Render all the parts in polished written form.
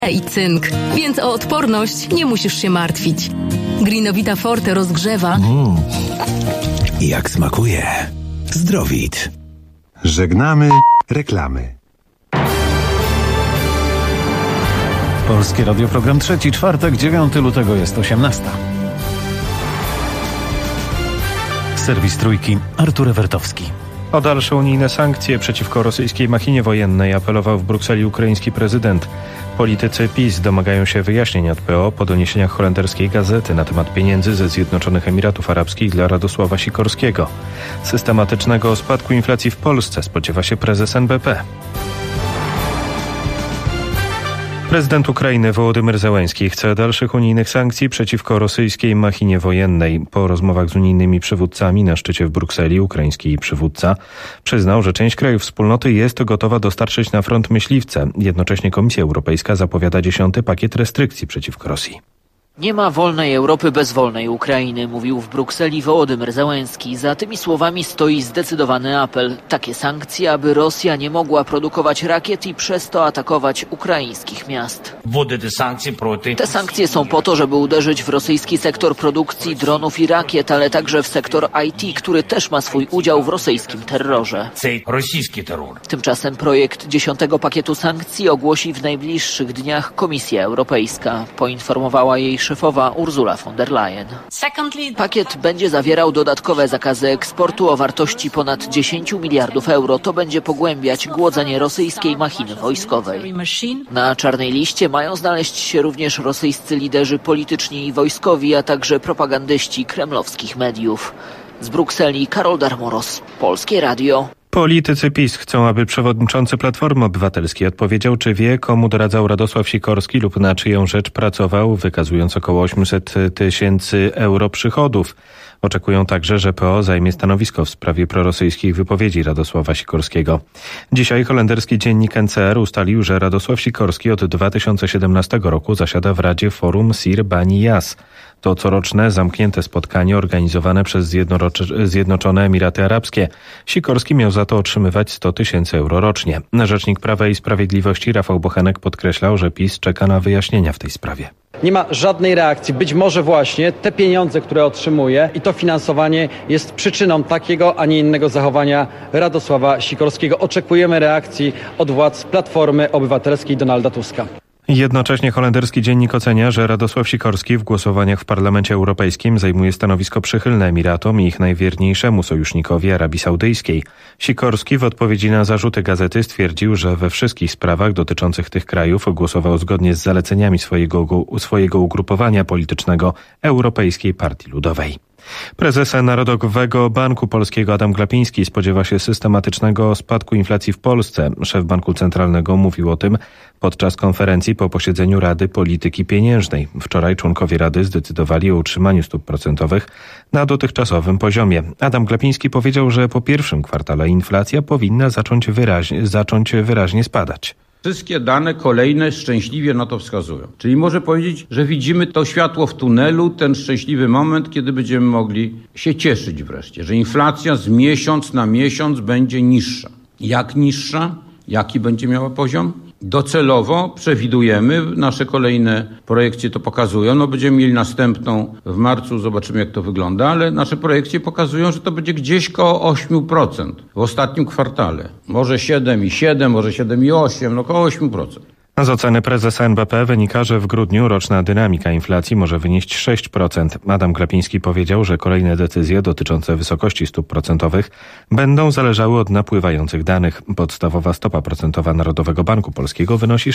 i cynk, więc o odporność nie musisz się martwić. Greenovita Forte rozgrzewa. Jak smakuje. Zdrowit. Żegnamy reklamy. Polskie Radio, program trzeci, czwartek, 9 lutego jest 18. Serwis Trójki, Artur Ewertowski. O dalsze unijne sankcje przeciwko rosyjskiej machinie wojennej apelował w Brukseli ukraiński prezydent. Politycy PiS domagają się wyjaśnień od PO po doniesieniach holenderskiej gazety na temat pieniędzy ze Zjednoczonych Emiratów Arabskich dla Radosława Sikorskiego. Systematycznego spadku inflacji w Polsce spodziewa się prezes NBP. Prezydent Ukrainy Wołodymyr Zełenski chce dalszych unijnych sankcji przeciwko rosyjskiej machinie wojennej. Po rozmowach z unijnymi przywódcami na szczycie w Brukseli ukraiński przywódca przyznał, że część krajów wspólnoty jest gotowa dostarczyć na front myśliwce. Jednocześnie Komisja Europejska zapowiada 10. pakiet restrykcji przeciwko Rosji. Nie ma wolnej Europy bez wolnej Ukrainy, mówił w Brukseli Wołodymyr Zełenski. Za tymi słowami stoi zdecydowany apel. Takie sankcje, aby Rosja nie mogła produkować rakiet i przez to atakować ukraińskich miast. Te sankcje są po to, żeby uderzyć w rosyjski sektor produkcji dronów i rakiet, ale także w sektor IT, który też ma swój udział w rosyjskim terrorze. Tymczasem projekt 10. pakietu sankcji ogłosi w najbliższych dniach Komisja Europejska. Poinformowała jej szefowa Ursula von der Leyen. Pakiet będzie zawierał dodatkowe zakazy eksportu o wartości ponad 10 miliardów euro. To będzie pogłębiać głodzenie rosyjskiej machiny wojskowej. Na czarnej liście mają znaleźć się również rosyjscy liderzy polityczni i wojskowi, a także propagandyści kremlowskich mediów. Z Brukseli Karol Darmoros, Polskie Radio. Politycy PiS chcą, aby przewodniczący Platformy Obywatelskiej odpowiedział, czy wie, komu doradzał Radosław Sikorski lub na czyją rzecz pracował, wykazując około 800 tysięcy euro przychodów. Oczekują także, że PO zajmie stanowisko w sprawie prorosyjskich wypowiedzi Radosława Sikorskiego. Dzisiaj holenderski dziennik NCR ustalił, że Radosław Sikorski od 2017 roku zasiada w Radzie Forum Sir Bani Yas. To coroczne, zamknięte spotkanie organizowane przez Zjednoczone Emiraty Arabskie. Sikorski miał za to otrzymywać 100 tysięcy euro rocznie. Rzecznik Prawa i Sprawiedliwości Rafał Bochenek podkreślał, że PiS czeka na wyjaśnienia w tej sprawie. Nie ma żadnej reakcji. Być może właśnie te pieniądze, które otrzymuje i to finansowanie jest przyczyną takiego, a nie innego zachowania Radosława Sikorskiego. Oczekujemy reakcji od władz Platformy Obywatelskiej Donalda Tuska. Jednocześnie holenderski dziennik ocenia, że Radosław Sikorski w głosowaniach w Parlamencie Europejskim zajmuje stanowisko przychylne Emiratom i ich najwierniejszemu sojusznikowi Arabii Saudyjskiej. Sikorski w odpowiedzi na zarzuty gazety stwierdził, że we wszystkich sprawach dotyczących tych krajów głosował zgodnie z zaleceniami swojego ugrupowania politycznego Europejskiej Partii Ludowej. Prezes Narodowego Banku Polskiego Adam Glapiński spodziewa się systematycznego spadku inflacji w Polsce. Szef Banku Centralnego mówił o tym podczas konferencji po posiedzeniu Rady Polityki Pieniężnej. Wczoraj członkowie Rady zdecydowali o utrzymaniu stóp procentowych na dotychczasowym poziomie. Adam Glapiński powiedział, że po pierwszym kwartale inflacja powinna zacząć wyraźnie spadać. Wszystkie dane kolejne szczęśliwie na to wskazują. Czyli może powiedzieć, że widzimy to światło w tunelu, ten szczęśliwy moment, kiedy będziemy mogli się cieszyć wreszcie, że inflacja z miesiąc na miesiąc będzie niższa. Jak niższa? Jaki będzie miała poziom? Docelowo przewidujemy, nasze kolejne projekcje to pokazują, będziemy mieli następną w marcu, zobaczymy jak to wygląda, ale nasze projekcje pokazują, że to będzie gdzieś koło 8% w ostatnim kwartale. Może 7,7, może 7,8, około 8%. Z oceny prezesa NBP wynika, że w grudniu roczna dynamika inflacji może wynieść 6%. Adam Glapiński powiedział, że kolejne decyzje dotyczące wysokości stóp procentowych będą zależały od napływających danych. Podstawowa stopa procentowa Narodowego Banku Polskiego wynosi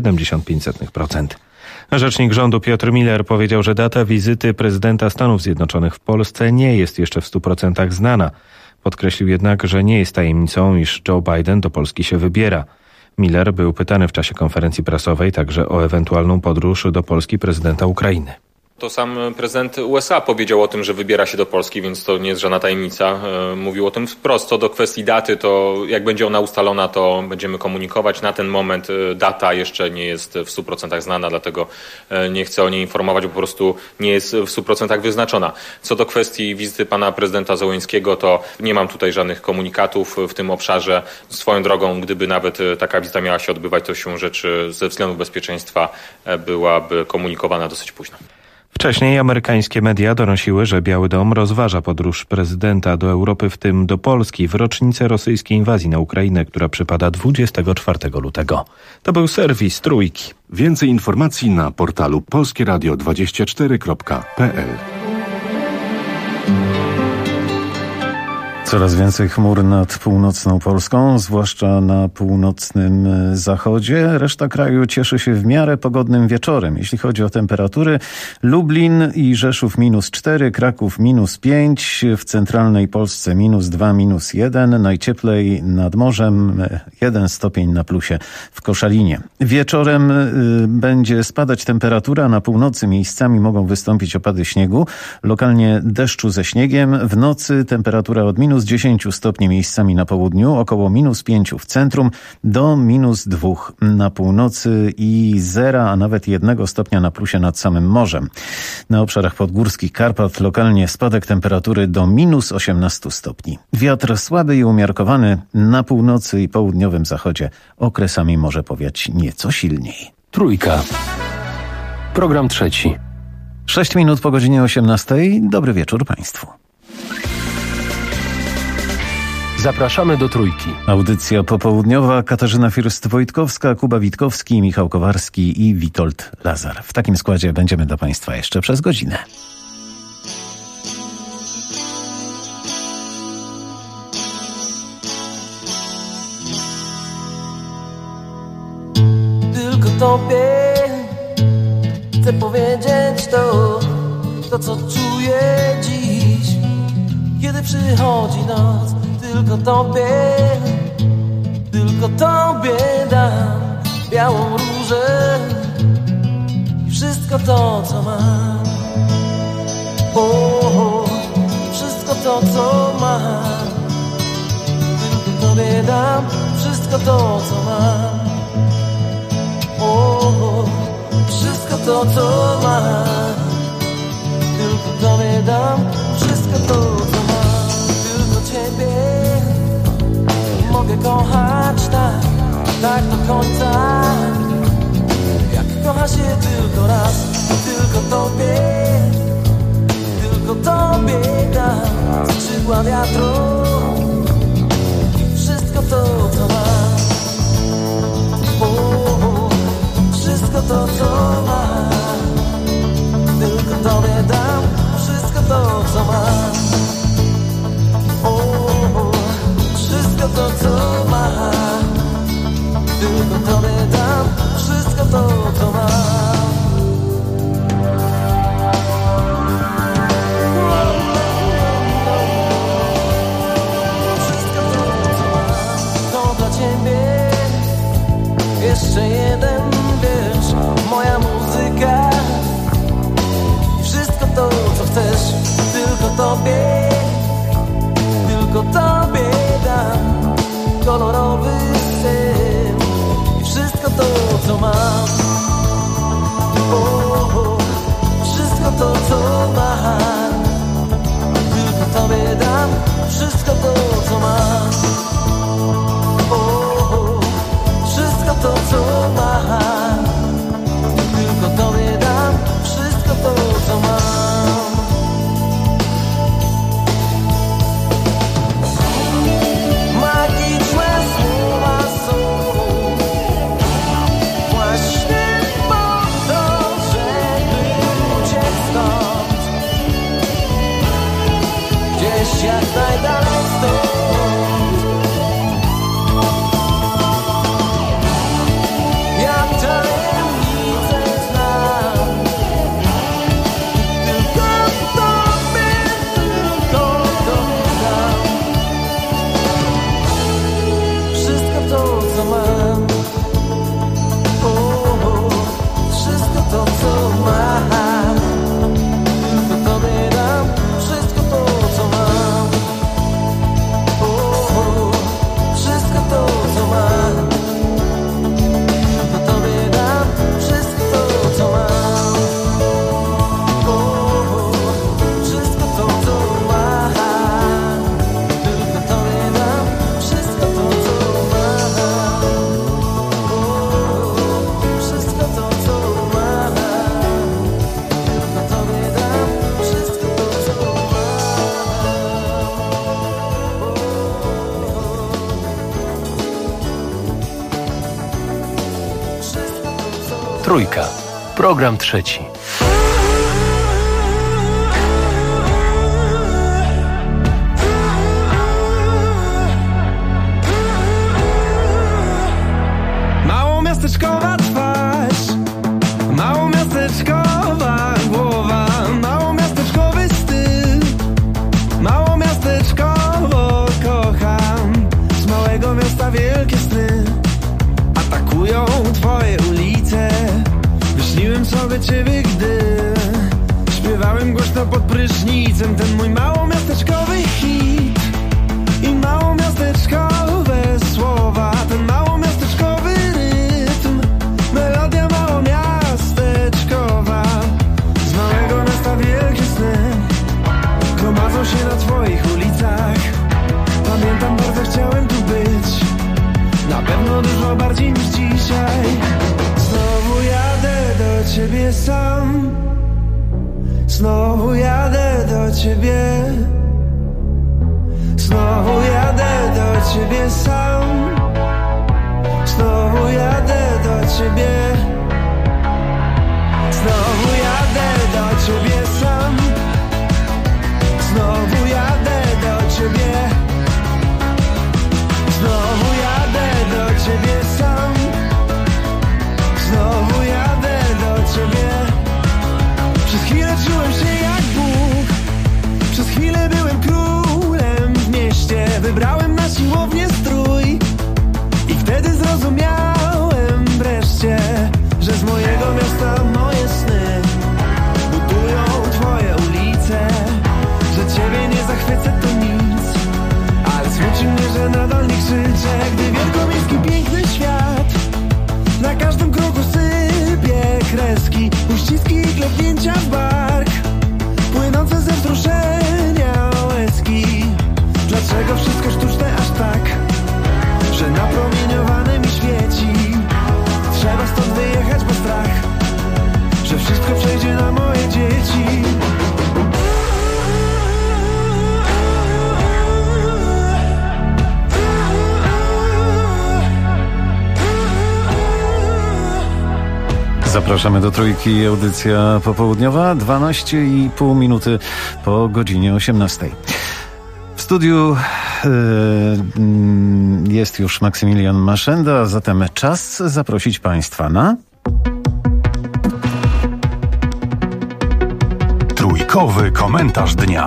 6,75%. Rzecznik rządu Piotr Miller powiedział, że data wizyty prezydenta Stanów Zjednoczonych w Polsce nie jest jeszcze w 100% znana. Podkreślił jednak, że nie jest tajemnicą, iż Joe Biden do Polski się wybiera. Miller był pytany w czasie konferencji prasowej także o ewentualną podróż do Polski prezydenta Ukrainy. To sam prezydent USA powiedział o tym, że wybiera się do Polski, więc to nie jest żadna tajemnica. Mówił o tym wprost. Co do kwestii daty, to jak będzie ona ustalona, to będziemy komunikować. Na ten moment data jeszcze nie jest w 100% znana, dlatego nie chcę o niej informować, bo po prostu nie jest w 100% wyznaczona. Co do kwestii wizyty pana prezydenta Załęckiego, to nie mam tutaj żadnych komunikatów w tym obszarze. Swoją drogą, gdyby nawet taka wizyta miała się odbywać, to się rzecz ze względu bezpieczeństwa byłaby komunikowana dosyć późno. Wcześniej amerykańskie media donosiły, że Biały Dom rozważa podróż prezydenta do Europy, w tym do Polski, w rocznicę rosyjskiej inwazji na Ukrainę, która przypada 24 lutego. To był serwis Trójki. Więcej informacji na portalu polskieradio24.pl. Coraz więcej chmur nad północną Polską, zwłaszcza na północnym zachodzie. Reszta kraju cieszy się w miarę pogodnym wieczorem. Jeśli chodzi o temperatury, Lublin i Rzeszów -4, Kraków -5, w centralnej Polsce -2, -1, najcieplej nad morzem 1 stopień na plusie w Koszalinie. Wieczorem będzie spadać temperatura, na północy miejscami mogą wystąpić opady śniegu, lokalnie deszczu ze śniegiem. W nocy temperatura od -10 stopni miejscami na południu, około -5 w centrum, do -2 na północy i 0, a nawet 1 stopnia na plusie nad samym morzem. Na obszarach podgórskich Karpat lokalnie spadek temperatury do -18 stopni. Wiatr słaby i umiarkowany, na północy i południowym zachodzie okresami może powiać nieco silniej. Trójka. Program trzeci. 6 minut po godzinie 18. Dobry wieczór Państwu. Zapraszamy do Trójki. Audycja popołudniowa. Katarzyna First-Wojtkowska, Kuba Witkowski, Michał Kowarski i Witold Lazar. W takim składzie będziemy dla Państwa jeszcze przez godzinę. Tylko Tobie chcę powiedzieć to co czuję dziś, kiedy przychodzi noc. Tylko Tobie dam białą różę i wszystko to, co mam. Wszystko to, co mam. Tylko Tobie dam wszystko to, co mam. Wszystko to, co mam. Tylko Tobie dam wszystko to, co mam. Tylko Ciebie mogę kochać tak do końca, jak kocha się tylko raz. Tylko Tobie dam skrzydła wiatru i wszystko to, co mam. Wszystko to, co mam. Tylko Tobie dam wszystko to, co mam. Wszystko to, co mam. Tylko Tobie dam wszystko to, co mam. Wszystko to, co mam. To dla Ciebie jeszcze jeden wiersz, moja muzyka i wszystko to, co chcesz. Tylko Tobie dam kolorowy sen i wszystko to, co mam. Trójka. Program trzeci. Małomiasteczkowa twarz, małomiasteczkowa głowa, małomiasteczkowy styl, małomiasteczkowo kocham. Z małego miasta wielkie sny atakują twoje ulice. Wyśniłem sobie ciebie, gdy śpiewałem głośno pod prysznicem ten mój małomiasteczkowy hit i małomiasteczkowe słowa, ten małomiasteczkowy rytm, melodia małomiasteczkowa. Z małego miasta wielkie sny gromadzą się na twoich ulicach. Pamiętam, bardzo chciałem tu być, na pewno dużo bardziej niż dzisiaj. Znowu jadę do ciebie sam, znowu jadę do ciebie, znowu jadę do ciebie sam, znowu jadę do ciebie, znowu jadę do ciebie sam, znowu jadę do ciebie, znowu jadę do ciebie sam, znowu jadę do ciebie. Przez chwilę czułem się jak Bóg, przez chwilę byłem królem w mieście. Wybrałem na siłownię strój i wtedy zrozumiałem wreszcie, że z mojego miasta moje sny budują twoje ulice. Że ciebie nie zachwycę to nic, ale smuci mnie, że nadal nie krzyczę, gdy wielkomiejski piękny świat na każdym kroku sypie kreski, uściski i klepnięcia w bark, płynące ze wzruszenia łezki. Dlaczego wszystko sztuczne aż tak, że napromieniowane mi świeci? Trzeba stąd wyjechać, bo strach, że wszystko przejdzie na moje dzieci. Zapraszamy do Trójki, audycja popołudniowa, 12,5 minuty po godzinie 18. W studiu jest już Maksymilian Maszenda, zatem czas zaprosić Państwa na... Trójkowy komentarz dnia.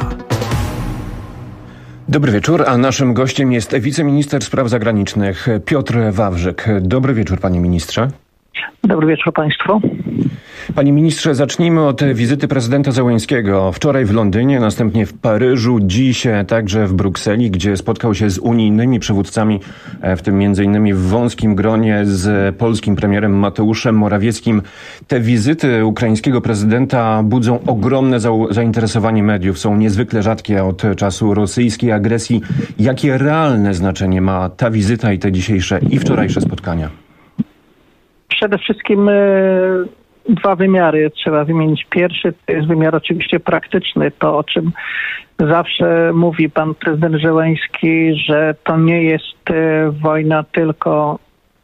Dobry wieczór, a naszym gościem jest wiceminister spraw zagranicznych Piotr Wawrzyk. Dobry wieczór, panie ministrze. Dobry wieczór państwu. Panie ministrze, zacznijmy od wizyty prezydenta Zełenskiego. Wczoraj w Londynie, następnie w Paryżu, dziś także w Brukseli, gdzie spotkał się z unijnymi przywódcami, w tym m.in. w wąskim gronie z polskim premierem Mateuszem Morawieckim. Te wizyty ukraińskiego prezydenta budzą ogromne zainteresowanie mediów. Są niezwykle rzadkie od czasu rosyjskiej agresji. Jakie realne znaczenie ma ta wizyta i te dzisiejsze i wczorajsze spotkania? Przede wszystkim dwa wymiary trzeba wymienić. Pierwszy to jest wymiar oczywiście praktyczny, to o czym zawsze mówi pan prezydent Zełenski, że to nie jest wojna tylko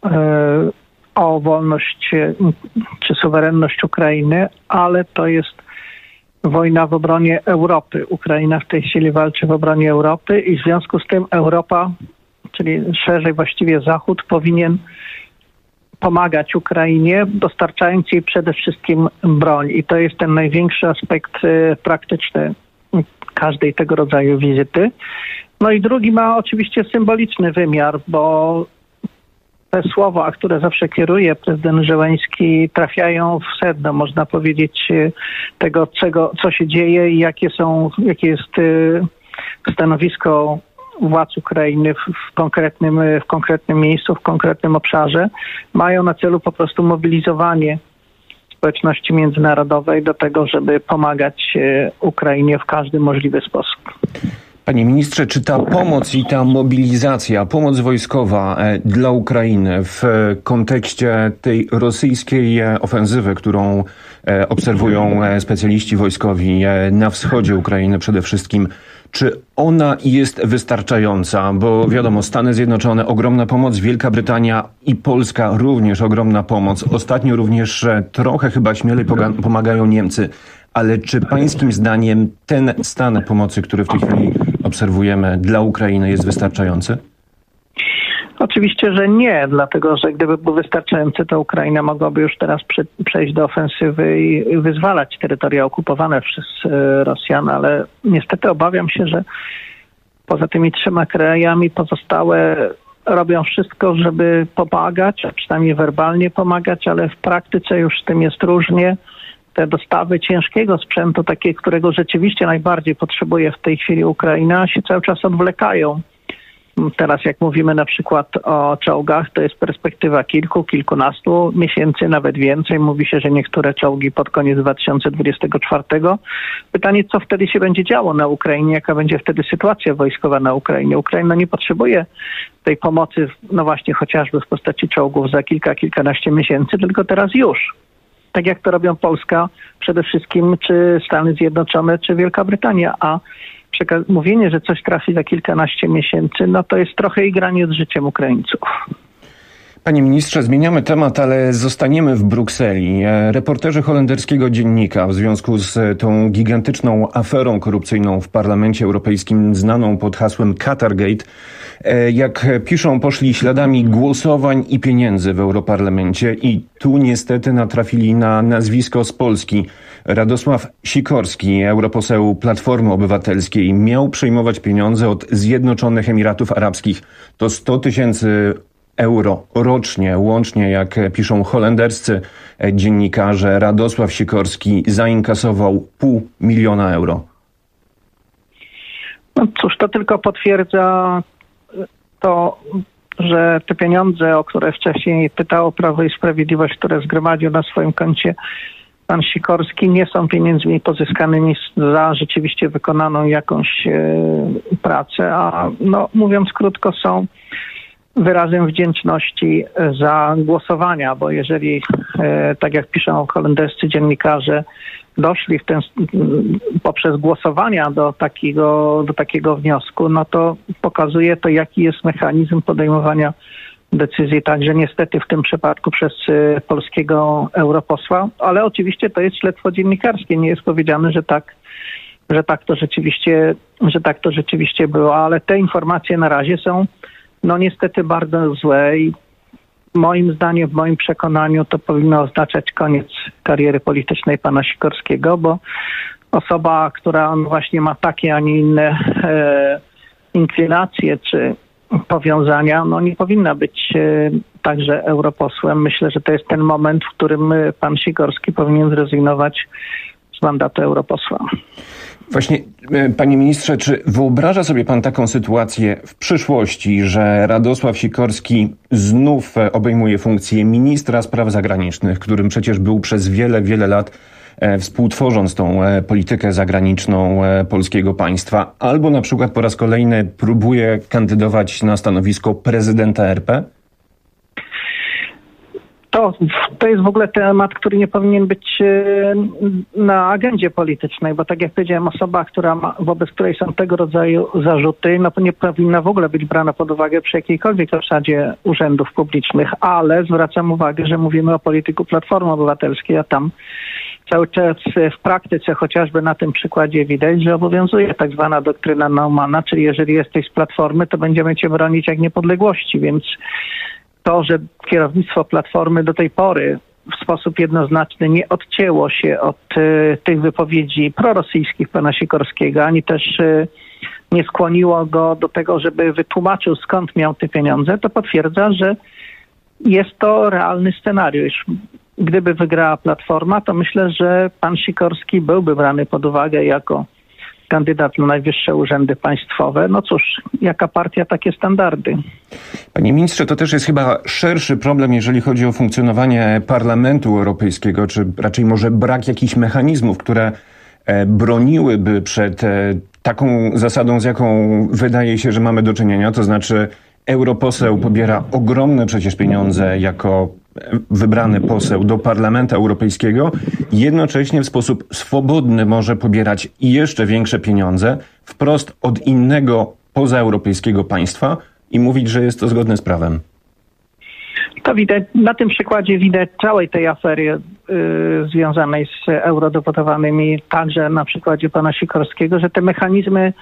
o wolność czy suwerenność Ukrainy, ale to jest wojna w obronie Europy. Ukraina w tej chwili walczy w obronie Europy i w związku z tym Europa, czyli szerzej właściwie Zachód, powinien pomagać Ukrainie, dostarczając jej przede wszystkim broń. I to jest ten największy aspekt praktyczny każdej tego rodzaju wizyty. No i drugi ma oczywiście symboliczny wymiar, bo te słowa, które zawsze kieruje prezydent Zełenski, trafiają w sedno, można powiedzieć, tego, co się dzieje i jakie jest stanowisko władz Ukrainy w konkretnym miejscu, w konkretnym obszarze. Mają na celu po prostu mobilizowanie społeczności międzynarodowej do tego, żeby pomagać Ukrainie w każdy możliwy sposób. Panie ministrze, czy ta pomoc i ta mobilizacja, pomoc wojskowa dla Ukrainy w kontekście tej rosyjskiej ofensywy, którą obserwują specjaliści wojskowi na wschodzie Ukrainy przede wszystkim, czy ona jest wystarczająca? Bo wiadomo, Stany Zjednoczone, ogromna pomoc, Wielka Brytania i Polska również ogromna pomoc. Ostatnio również trochę chyba śmielej pomagają Niemcy. Ale czy pańskim zdaniem ten stan pomocy, który w tej chwili obserwujemy dla Ukrainy, jest wystarczający? Oczywiście, że nie, dlatego że gdyby był wystarczający, to Ukraina mogłaby już teraz przejść do ofensywy i wyzwalać terytoria okupowane przez Rosjan, ale niestety obawiam się, że poza tymi 3 krajami pozostałe robią wszystko, żeby pomagać, a przynajmniej werbalnie pomagać, ale w praktyce już z tym jest różnie. Te dostawy ciężkiego sprzętu, takie, którego rzeczywiście najbardziej potrzebuje w tej chwili Ukraina, się cały czas odwlekają. Teraz jak mówimy na przykład o czołgach, to jest perspektywa kilkunastu miesięcy, nawet więcej. Mówi się, że niektóre czołgi pod koniec 2024. Pytanie, co wtedy się będzie działo na Ukrainie, jaka będzie wtedy sytuacja wojskowa na Ukrainie. Ukraina nie potrzebuje tej pomocy, no właśnie chociażby w postaci czołgów za kilkanaście miesięcy, tylko teraz już. Tak jak to robią Polska przede wszystkim, czy Stany Zjednoczone, czy Wielka Brytania, a mówienie, że coś trafi za kilkanaście miesięcy, no to jest trochę igranie z życiem Ukraińców. Panie ministrze, zmieniamy temat, ale zostaniemy w Brukseli. Reporterzy holenderskiego dziennika w związku z tą gigantyczną aferą korupcyjną w Parlamencie Europejskim, znaną pod hasłem Qatargate, jak piszą, poszli śladami głosowań i pieniędzy w Europarlamencie i tu niestety natrafili na nazwisko z Polski. Radosław Sikorski, europoseł Platformy Obywatelskiej, miał przejmować pieniądze od Zjednoczonych Emiratów Arabskich. To 100 tysięcy euro rocznie, łącznie, jak piszą holenderscy dziennikarze. Radosław Sikorski zainkasował 500 000 euro. No cóż, to tylko potwierdza to, że te pieniądze, o które wcześniej pytało Prawo i Sprawiedliwość, które zgromadził na swoim koncie pan Sikorski, nie są pieniędzmi pozyskanymi za rzeczywiście wykonaną jakąś pracę, a no, mówiąc krótko, są wyrazem wdzięczności za głosowania, bo jeżeli, tak jak piszą holenderscy dziennikarze, doszli poprzez głosowania do takiego wniosku, no to pokazuje to, jaki jest mechanizm podejmowania decyzji, także niestety w tym przypadku przez polskiego europosła, ale oczywiście to jest śledztwo dziennikarskie, nie jest powiedziane, że tak to rzeczywiście było, ale te informacje na razie są no niestety bardzo złe i moim zdaniem, w moim przekonaniu to powinno oznaczać koniec kariery politycznej pana Sikorskiego, bo osoba, która właśnie ma takie, a nie inne inklinacje czy powiązania, no nie powinna być także europosłem. Myślę, że to jest ten moment, w którym pan Sikorski powinien zrezygnować z mandatu europosła. Właśnie, panie ministrze, czy wyobraża sobie pan taką sytuację w przyszłości, że Radosław Sikorski znów obejmuje funkcję ministra spraw zagranicznych, którym przecież był przez wiele lat, współtworząc tą politykę zagraniczną polskiego państwa, albo na przykład po raz kolejny próbuje kandydować na stanowisko prezydenta RP? To jest w ogóle temat, który nie powinien być na agendzie politycznej, bo tak jak powiedziałem, osoba, wobec której są tego rodzaju zarzuty, no to nie powinna w ogóle być brana pod uwagę przy jakiejkolwiek obsadzie urzędów publicznych, ale zwracam uwagę, że mówimy o polityku Platformy Obywatelskiej, a tam cały czas w praktyce, chociażby na tym przykładzie widać, że obowiązuje tak zwana doktryna Naumana, czyli jeżeli jesteś z Platformy, to będziemy cię bronić jak niepodległości, więc to, że kierownictwo Platformy do tej pory w sposób jednoznaczny nie odcięło się od tych wypowiedzi prorosyjskich pana Sikorskiego, ani też nie skłoniło go do tego, żeby wytłumaczył, skąd miał te pieniądze, to potwierdza, że jest to realny scenariusz. Gdyby wygrała Platforma, to myślę, że pan Sikorski byłby brany pod uwagę jako kandydat na najwyższe urzędy państwowe. No cóż, jaka partia, takie standardy. Panie ministrze, to też jest chyba szerszy problem, jeżeli chodzi o funkcjonowanie Parlamentu Europejskiego, czy raczej może brak jakichś mechanizmów, które broniłyby przed taką zasadą, z jaką wydaje się, że mamy do czynienia, to znaczy europoseł pobiera ogromne przecież pieniądze jako wybrany poseł do Parlamentu Europejskiego, jednocześnie w sposób swobodny może pobierać jeszcze większe pieniądze wprost od innego pozaeuropejskiego państwa i mówić, że jest to zgodne z prawem. To widać, na tym przykładzie widać całej tej afery związanej z eurodeputowanymi, także na przykładzie pana Sikorskiego, że te mechanizmy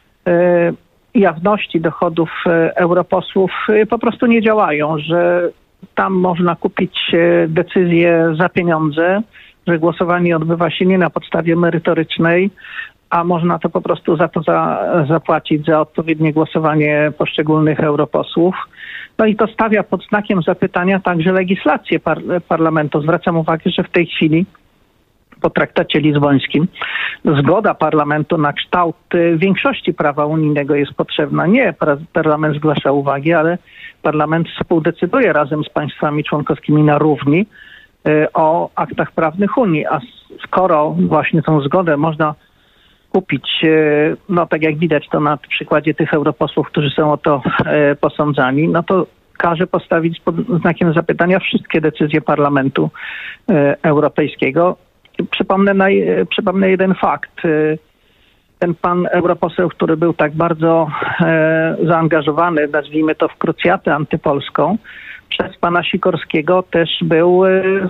jawności dochodów europosłów po prostu nie działają, że tam można kupić decyzje za pieniądze, że głosowanie odbywa się nie na podstawie merytorycznej, a można to po prostu za to zapłacić, za odpowiednie głosowanie poszczególnych europosłów. No i to stawia pod znakiem zapytania także legislację parlamentu. Zwracam uwagę, że w tej chwili po traktacie lizbońskim zgoda parlamentu na kształt większości prawa unijnego jest potrzebna. Nie parlament zgłasza uwagi, ale parlament współdecyduje razem z państwami członkowskimi na równi o aktach prawnych Unii. A skoro właśnie tą zgodę można kupić, no tak jak widać to na przykładzie tych europosłów, którzy są o to posądzani, no to każe postawić pod znakiem zapytania wszystkie decyzje Parlamentu Europejskiego. Przypomnę jeden fakt. Ten pan europoseł, który był tak bardzo zaangażowany, nazwijmy to w krucjatę antypolską, przez pana Sikorskiego też był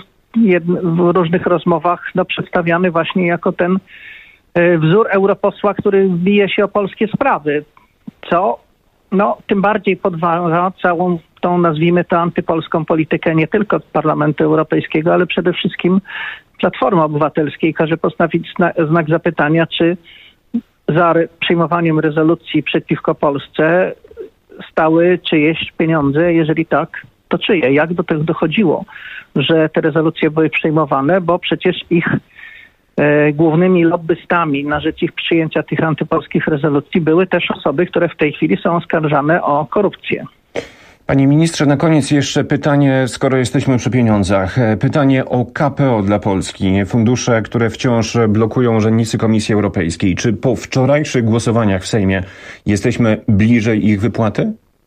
w różnych rozmowach przedstawiany właśnie jako ten wzór europosła, który bije się o polskie sprawy, co tym bardziej podważa całą tą, nazwijmy to, antypolską politykę nie tylko Parlamentu Europejskiego, ale przede wszystkim Platformy Obywatelskiej. Każe postawić znak zapytania, czy za przyjmowaniem rezolucji przeciwko Polsce stały czyjeś pieniądze, jeżeli tak, to czyje? Jak do tego dochodziło, że te rezolucje były przyjmowane, bo przecież ich głównymi lobbystami na rzecz ich przyjęcia tych antypolskich rezolucji były też osoby, które w tej chwili są oskarżane o korupcję. Panie ministrze, na koniec jeszcze pytanie, skoro jesteśmy przy pieniądzach. Pytanie o KPO dla Polski. Fundusze, które wciąż blokują urzędnicy Komisji Europejskiej. Czy po wczorajszych głosowaniach w Sejmie jesteśmy bliżej ich wypłaty?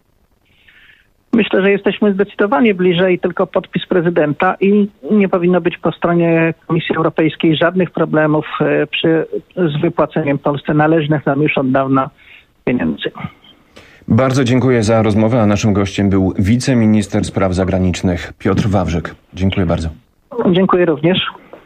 Myślę, że jesteśmy zdecydowanie bliżej, tylko podpis prezydenta i nie powinno być po stronie Komisji Europejskiej żadnych problemów z wypłaceniem Polsce należnych nam już od dawna pieniędzy. Bardzo dziękuję za rozmowę, a naszym gościem był wiceminister spraw zagranicznych Piotr Wawrzyk. Dziękuję bardzo. Dziękuję również.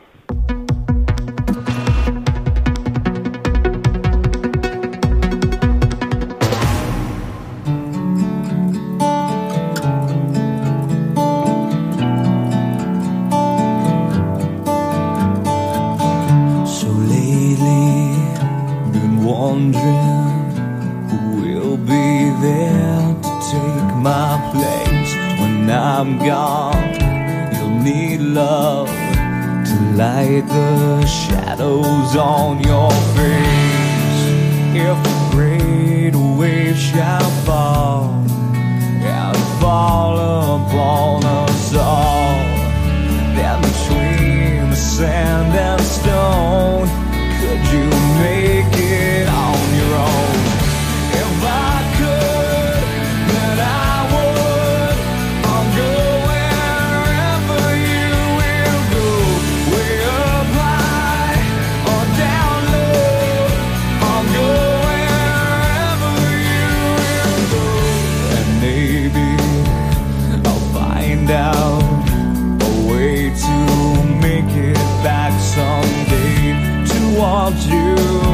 I'm gone, you'll need love to light the shadows on your face. If a great wave shall fall and fall upon us all, then between the sand and stone, could you make it on your own? If I could, then I would. I'll go wherever you will go, way up high or down low. I'll go wherever you will go, and maybe I'll find out a way to make it back someday, towards you,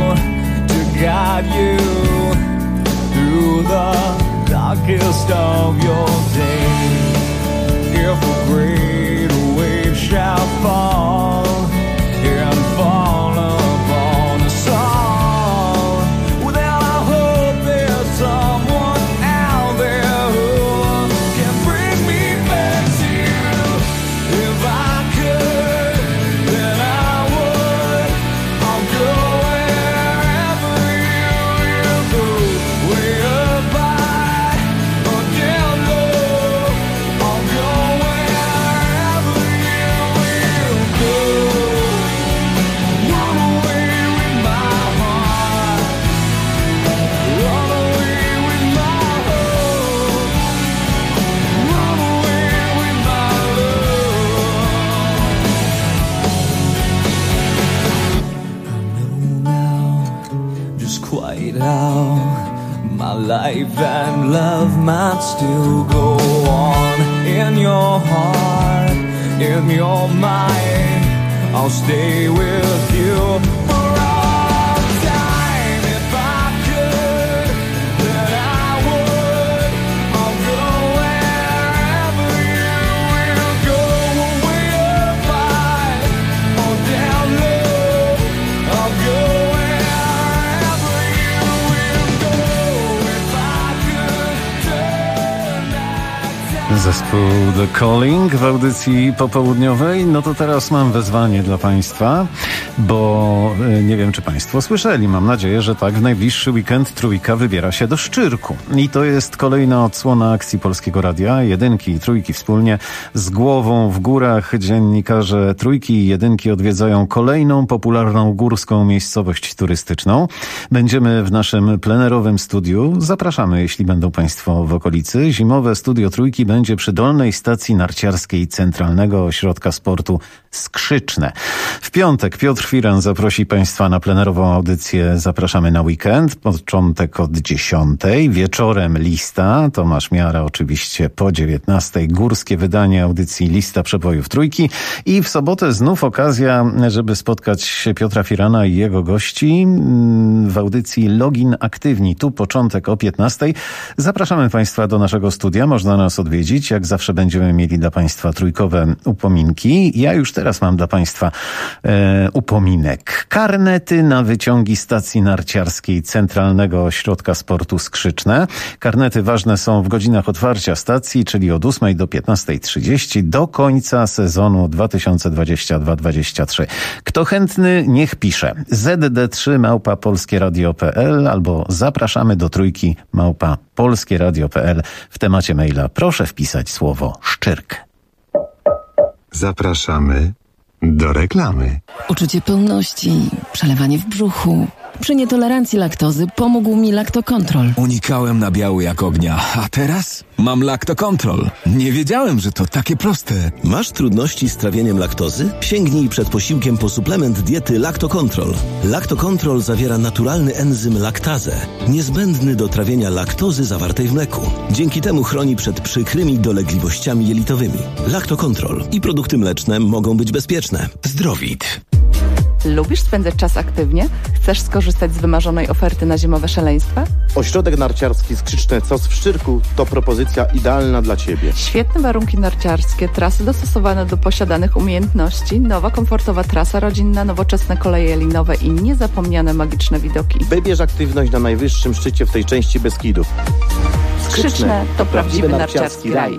to guide you through the darkest of your days. If a great wave shall fall and fall upon us all, well, then I hope there's someone out there who can bring me back to you. If I could, then I would. I'll go wherever you will go, way up high or down low. I'll go wherever you will go. life and love might still go on. In your heart, in your mind, I'll stay with you for all time. If I could, then I would. I'll go wherever you will go. Way up high or down low, I'll go wherever you will go. If I could turn back. Zespół The Calling w audycji popołudniowej. No to teraz mam wezwanie dla Państwa, bo nie wiem, czy Państwo słyszeli. Mam nadzieję, że tak. W najbliższy weekend Trójka wybiera się do Szczyrku. I to jest kolejna odsłona akcji Polskiego Radia. Jedynki i Trójki wspólnie z głową w górach. Dziennikarze Trójki i Jedynki odwiedzają kolejną popularną górską miejscowość turystyczną. Będziemy w naszym plenerowym studiu. Zapraszamy, jeśli będą Państwo w okolicy. Zimowe studio Trójki będzie przy dolnej stacji narciarskiej Centralnego Ośrodka Sportu Skrzyczne. W piątek Piotr Firan zaprosi Państwa na plenerową audycję Zapraszamy na weekend. Początek od 10:00. Wieczorem Lista. Tomasz Miara oczywiście po 19:00. Górskie wydanie audycji Lista Przebojów Trójki. I w sobotę znów okazja, żeby spotkać Piotra Firana i jego gości w audycji Login Aktywni. Tu początek o 15:00. Zapraszamy Państwa do naszego studia. Można nas odwiedzić. Jak zawsze będziemy mieli dla Państwa trójkowe upominki. Ja już teraz mam dla Państwa upominek. Karnety na wyciągi stacji narciarskiej Centralnego Ośrodka Sportu Skrzyczne. Karnety ważne są w godzinach otwarcia stacji, czyli od 8:00 do 15:30 do końca sezonu 2022-2023. Kto chętny, niech pisze zd3@polskieradio.pl albo zapraszamy do Trójki @polskieradio.pl. W temacie maila proszę wpisać słowo Szczyrk. Zapraszamy do reklamy. Uczucie pełności, przelewanie w brzuchu. Przy nietolerancji laktozy pomógł mi Lactocontrol. Unikałem nabiału jak ognia, a teraz mam Lactocontrol. Nie wiedziałem, że to takie proste. Masz trudności z trawieniem laktozy? Sięgnij przed posiłkiem po suplement diety Lactocontrol. Lactocontrol zawiera naturalny enzym laktazę, niezbędny do trawienia laktozy zawartej w mleku. Dzięki temu chroni przed przykrymi dolegliwościami jelitowymi. Lactocontrol i produkty mleczne mogą być bezpieczne. Zdrowit. Lubisz spędzać czas aktywnie? Chcesz skorzystać z wymarzonej oferty na zimowe szaleństwa? Ośrodek narciarski Skrzyczne COS w Szczyrku to propozycja idealna dla Ciebie. Świetne warunki narciarskie, trasy dostosowane do posiadanych umiejętności, nowa komfortowa trasa rodzinna, nowoczesne koleje linowe i niezapomniane magiczne widoki. Wybierz aktywność na najwyższym szczycie w tej części Beskidów. Skrzyczne to prawdziwy narciarski raj.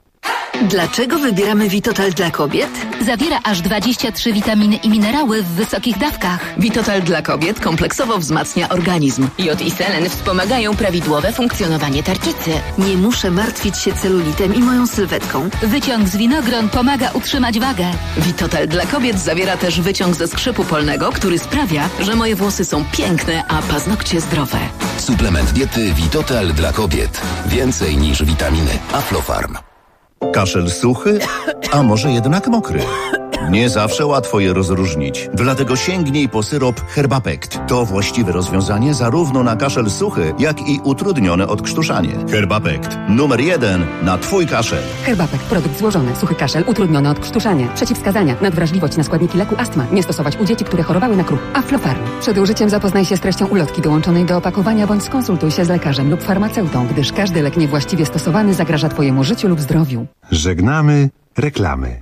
Dlaczego wybieramy Vitotal dla kobiet? Zawiera aż 23 witaminy i minerały w wysokich dawkach. Vitotal dla kobiet kompleksowo wzmacnia organizm. Jod i selen wspomagają prawidłowe funkcjonowanie tarczycy. Nie muszę martwić się celulitem i moją sylwetką. Wyciąg z winogron pomaga utrzymać wagę. Vitotal dla kobiet zawiera też wyciąg ze skrzypu polnego, który sprawia, że moje włosy są piękne, a paznokcie zdrowe. Suplement diety Vitotal dla kobiet. Więcej niż witaminy. Aflofarm. Kaszel suchy, a może jednak mokry? Nie zawsze łatwo je rozróżnić. Dlatego sięgnij po syrop Herbapekt. To właściwe rozwiązanie zarówno na kaszel suchy, jak i utrudnione odkrztuszanie. Herbapekt. Numer 1 na Twój kaszel. Herbapekt. Produkt złożony. Suchy kaszel, utrudnione odkrztuszanie. Przeciwwskazania. Nadwrażliwość na składniki leku astma. Nie stosować u dzieci, które chorowały na kruch. Aflofarm. Przed użyciem zapoznaj się z treścią ulotki dołączonej do opakowania bądź skonsultuj się z lekarzem lub farmaceutą, gdyż każdy lek niewłaściwie stosowany zagraża Twojemu życiu lub zdrowiu. Żegnamy reklamy.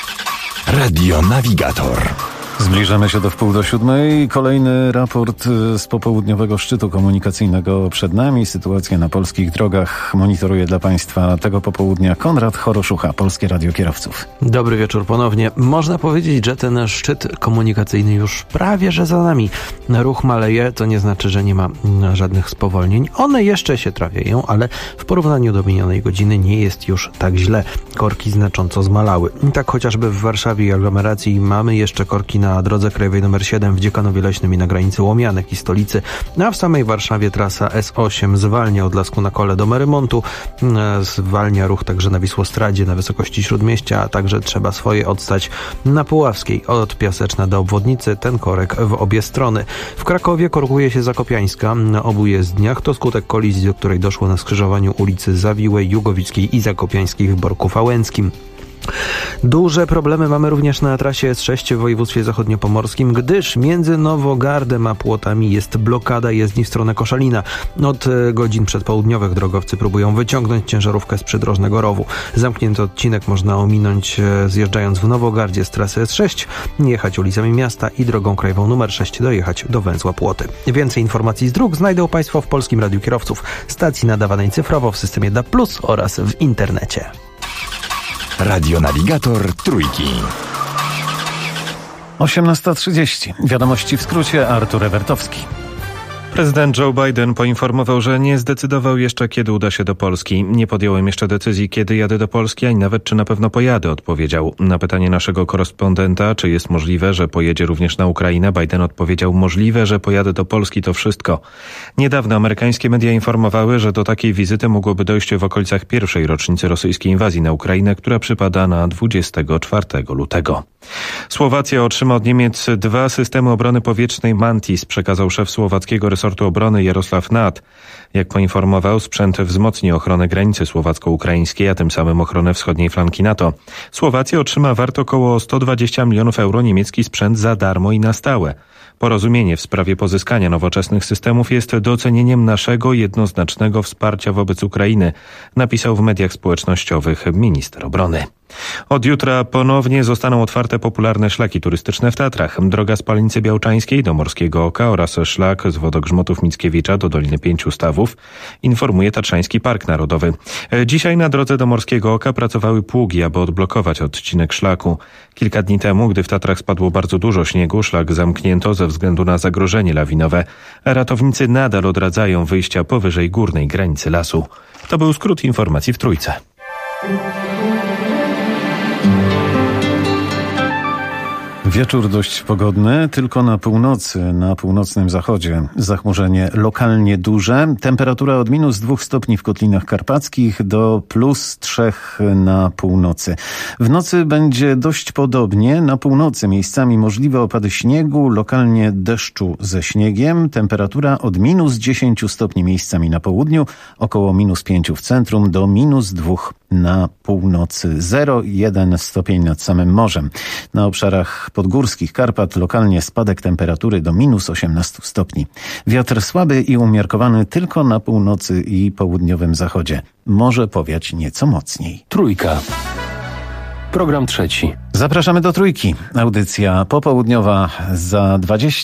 Radio Navigator. Zbliżamy się do 6:45. Kolejny raport z popołudniowego szczytu komunikacyjnego przed nami. Sytuację na polskich drogach monitoruje dla Państwa tego popołudnia Konrad Choroszucha, Polskie Radio Kierowców. Dobry wieczór ponownie. Można powiedzieć, że ten szczyt komunikacyjny już prawie że za nami. Ruch maleje, to nie znaczy, że nie ma żadnych spowolnień. One jeszcze się trafiają, ale w porównaniu do minionej godziny nie jest już tak źle. Korki znacząco zmalały. Tak chociażby w Warszawie i aglomeracji mamy jeszcze korki na na drodze krajowej nr 7 w Dziekanowie Leśnym i na granicy Łomianek i Stolicy, a w samej Warszawie trasa S8 zwalnia od Lasku na Kole do Merymontu, zwalnia ruch także na Wisłostradzie na wysokości Śródmieścia, a także trzeba swoje odstać na Puławskiej od Piaseczna do obwodnicy, ten korek w obie strony. W Krakowie korkuje się Zakopiańska na obu jezdniach, to skutek kolizji, do której doszło na skrzyżowaniu ulicy Zawiłej, Jugowickiej i Zakopiańskich w Borku Fałęckim. Duże problemy mamy również na trasie S6 w województwie zachodniopomorskim, gdyż między Nowogardem a Płotami jest blokada jezdni w stronę Koszalina. Od godzin przedpołudniowych drogowcy próbują wyciągnąć ciężarówkę z przydrożnego rowu. Zamknięty odcinek można ominąć zjeżdżając w Nowogardzie z trasy S6, jechać ulicami miasta i drogą krajową nr 6 dojechać do węzła Płoty. Więcej informacji z dróg znajdą Państwo w Polskim Radiu Kierowców, stacji nadawanej cyfrowo w systemie DAB+, oraz w internecie. Radionawigator Trójki. 18:30. Wiadomości w skrócie, Artur Ewertowski. Prezydent Joe Biden poinformował, że nie zdecydował jeszcze, kiedy uda się do Polski. Nie podjąłem jeszcze decyzji, kiedy jadę do Polski, ani nawet czy na pewno pojadę, odpowiedział. Na pytanie naszego korespondenta, czy jest możliwe, że pojedzie również na Ukrainę, Biden odpowiedział: możliwe, że pojadę do Polski, to wszystko. Niedawno amerykańskie media informowały, że do takiej wizyty mogłoby dojść w okolicach pierwszej rocznicy rosyjskiej inwazji na Ukrainę, która przypada na 24 lutego. Słowacja otrzyma od Niemiec 2 systemy obrony powietrznej Mantis, przekazał szef słowackiego resortu obrony Jarosław Naat. Jak poinformował, sprzęt wzmocni ochronę granicy słowacko-ukraińskiej, a tym samym ochronę wschodniej flanki NATO. Słowacja otrzyma wart około 120 milionów euro niemiecki sprzęt za darmo i na stałe. Porozumienie w sprawie pozyskania nowoczesnych systemów jest docenieniem naszego jednoznacznego wsparcia wobec Ukrainy, napisał w mediach społecznościowych minister obrony. Od jutra ponownie zostaną otwarte popularne szlaki turystyczne w Tatrach. Droga z Palenicy Białczańskiej do Morskiego Oka oraz szlak z Wodogrzmotów Mickiewicza do Doliny Pięciu Stawów, informuje Tatrzański Park Narodowy. Dzisiaj na drodze do Morskiego Oka pracowały pługi, aby odblokować odcinek szlaku. Kilka dni temu, gdy w Tatrach spadło bardzo dużo śniegu, szlak zamknięto ze względu na zagrożenie lawinowe. Ratownicy nadal odradzają wyjścia powyżej górnej granicy lasu. To był skrót informacji w Trójce. Wieczór dość pogodny, tylko na północy, na północnym zachodzie. Zachmurzenie lokalnie duże. Temperatura od -2 stopni w Kotlinach Karpackich do +3 na północy. W nocy będzie dość podobnie. Na północy miejscami możliwe opady śniegu, lokalnie deszczu ze śniegiem. Temperatura od -10 stopni miejscami na południu, około -5 w centrum do -2 na północy. 0,1 stopień nad samym morzem. Na obszarach podgórskich Karpat lokalnie spadek temperatury do -18 stopni. Wiatr słaby i umiarkowany tylko na północy i południowym zachodzie. Może powiać nieco mocniej. Trójka. Program trzeci. Zapraszamy do Trójki. Audycja popołudniowa za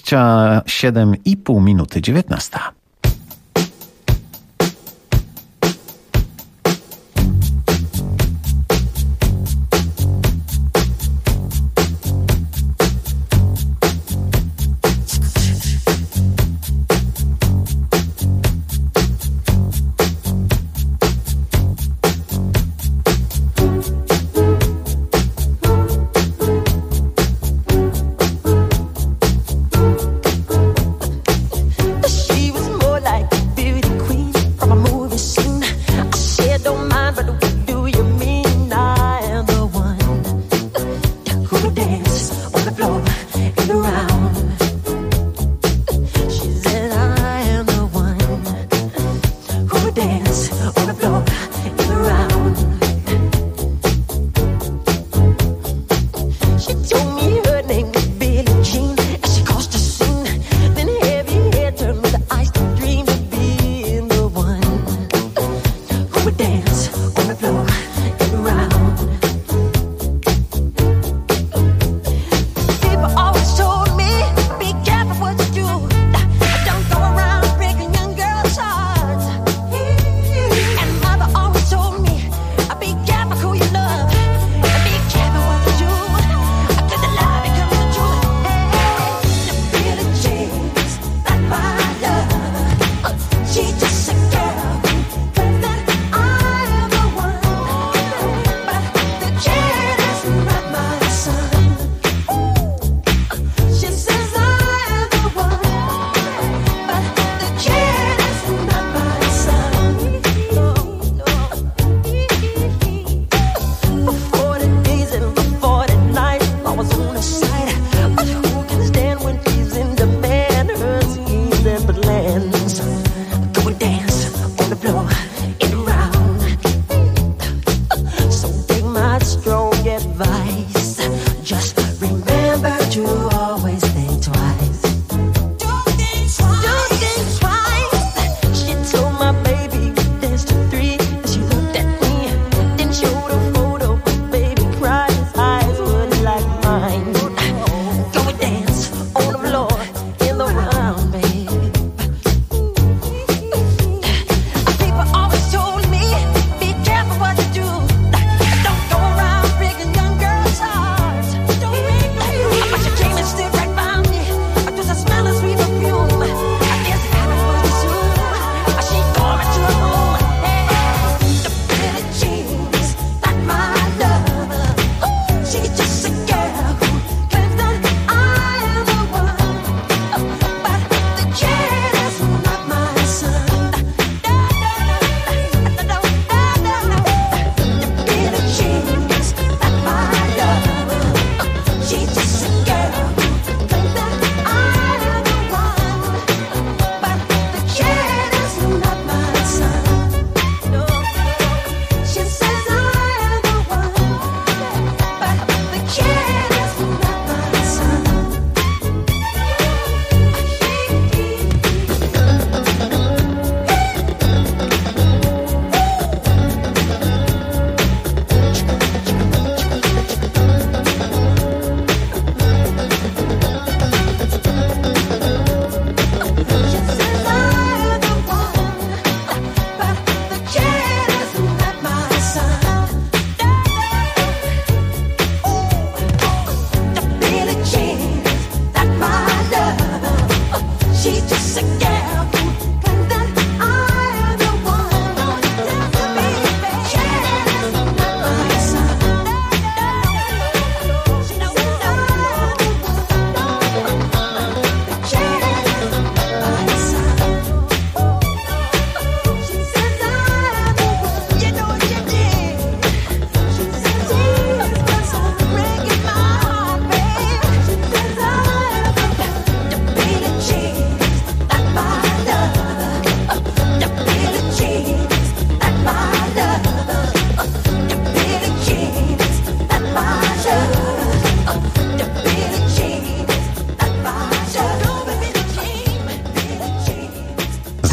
27,5 minuty 19. She was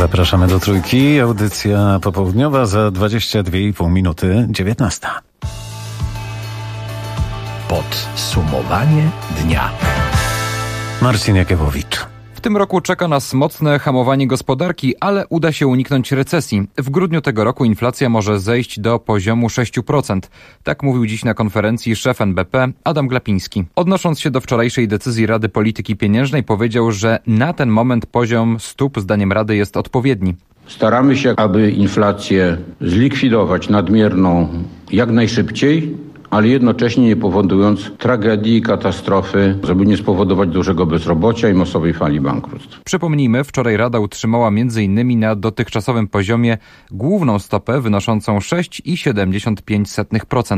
Zapraszamy do Trójki. Audycja popołudniowa za 22,5 minuty, 19. Podsumowanie dnia. Marcin Jakiewowicz. W tym roku czeka nas mocne hamowanie gospodarki, ale uda się uniknąć recesji. W grudniu tego roku inflacja może zejść do poziomu 6%. Tak mówił dziś na konferencji szef NBP Adam Glapiński. Odnosząc się do wczorajszej decyzji Rady Polityki Pieniężnej, powiedział, że na ten moment poziom stóp zdaniem Rady jest odpowiedni. Staramy się, aby inflację zlikwidować nadmierną jak najszybciej, ale jednocześnie nie powodując tragedii, katastrofy, żeby nie spowodować dużego bezrobocia i masowej fali bankructw. Przypomnijmy, wczoraj Rada utrzymała m.in. na dotychczasowym poziomie główną stopę wynoszącą 6,75%.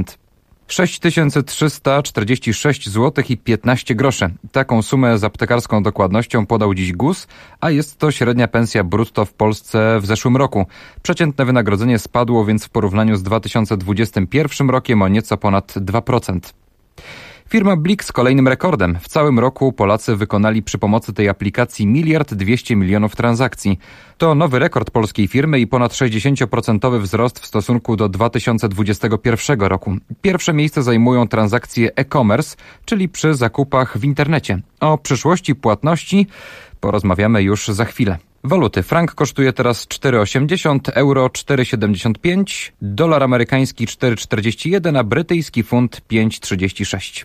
6346 zł i 15 groszy. Taką sumę z aptekarską dokładnością podał dziś GUS, a jest to średnia pensja brutto w Polsce w zeszłym roku. Przeciętne wynagrodzenie spadło więc w porównaniu z 2021 rokiem o nieco ponad 2%. Firma Blik z kolejnym rekordem. W całym roku Polacy wykonali przy pomocy tej aplikacji 1,2 miliarda transakcji. To nowy rekord polskiej firmy i ponad 60% wzrost w stosunku do 2021 roku. Pierwsze miejsce zajmują transakcje e-commerce, czyli przy zakupach w internecie. O przyszłości płatności porozmawiamy już za chwilę. Waluty. Frank kosztuje teraz 4,80, euro 4,75, dolar amerykański 4,41, a brytyjski funt 5,36.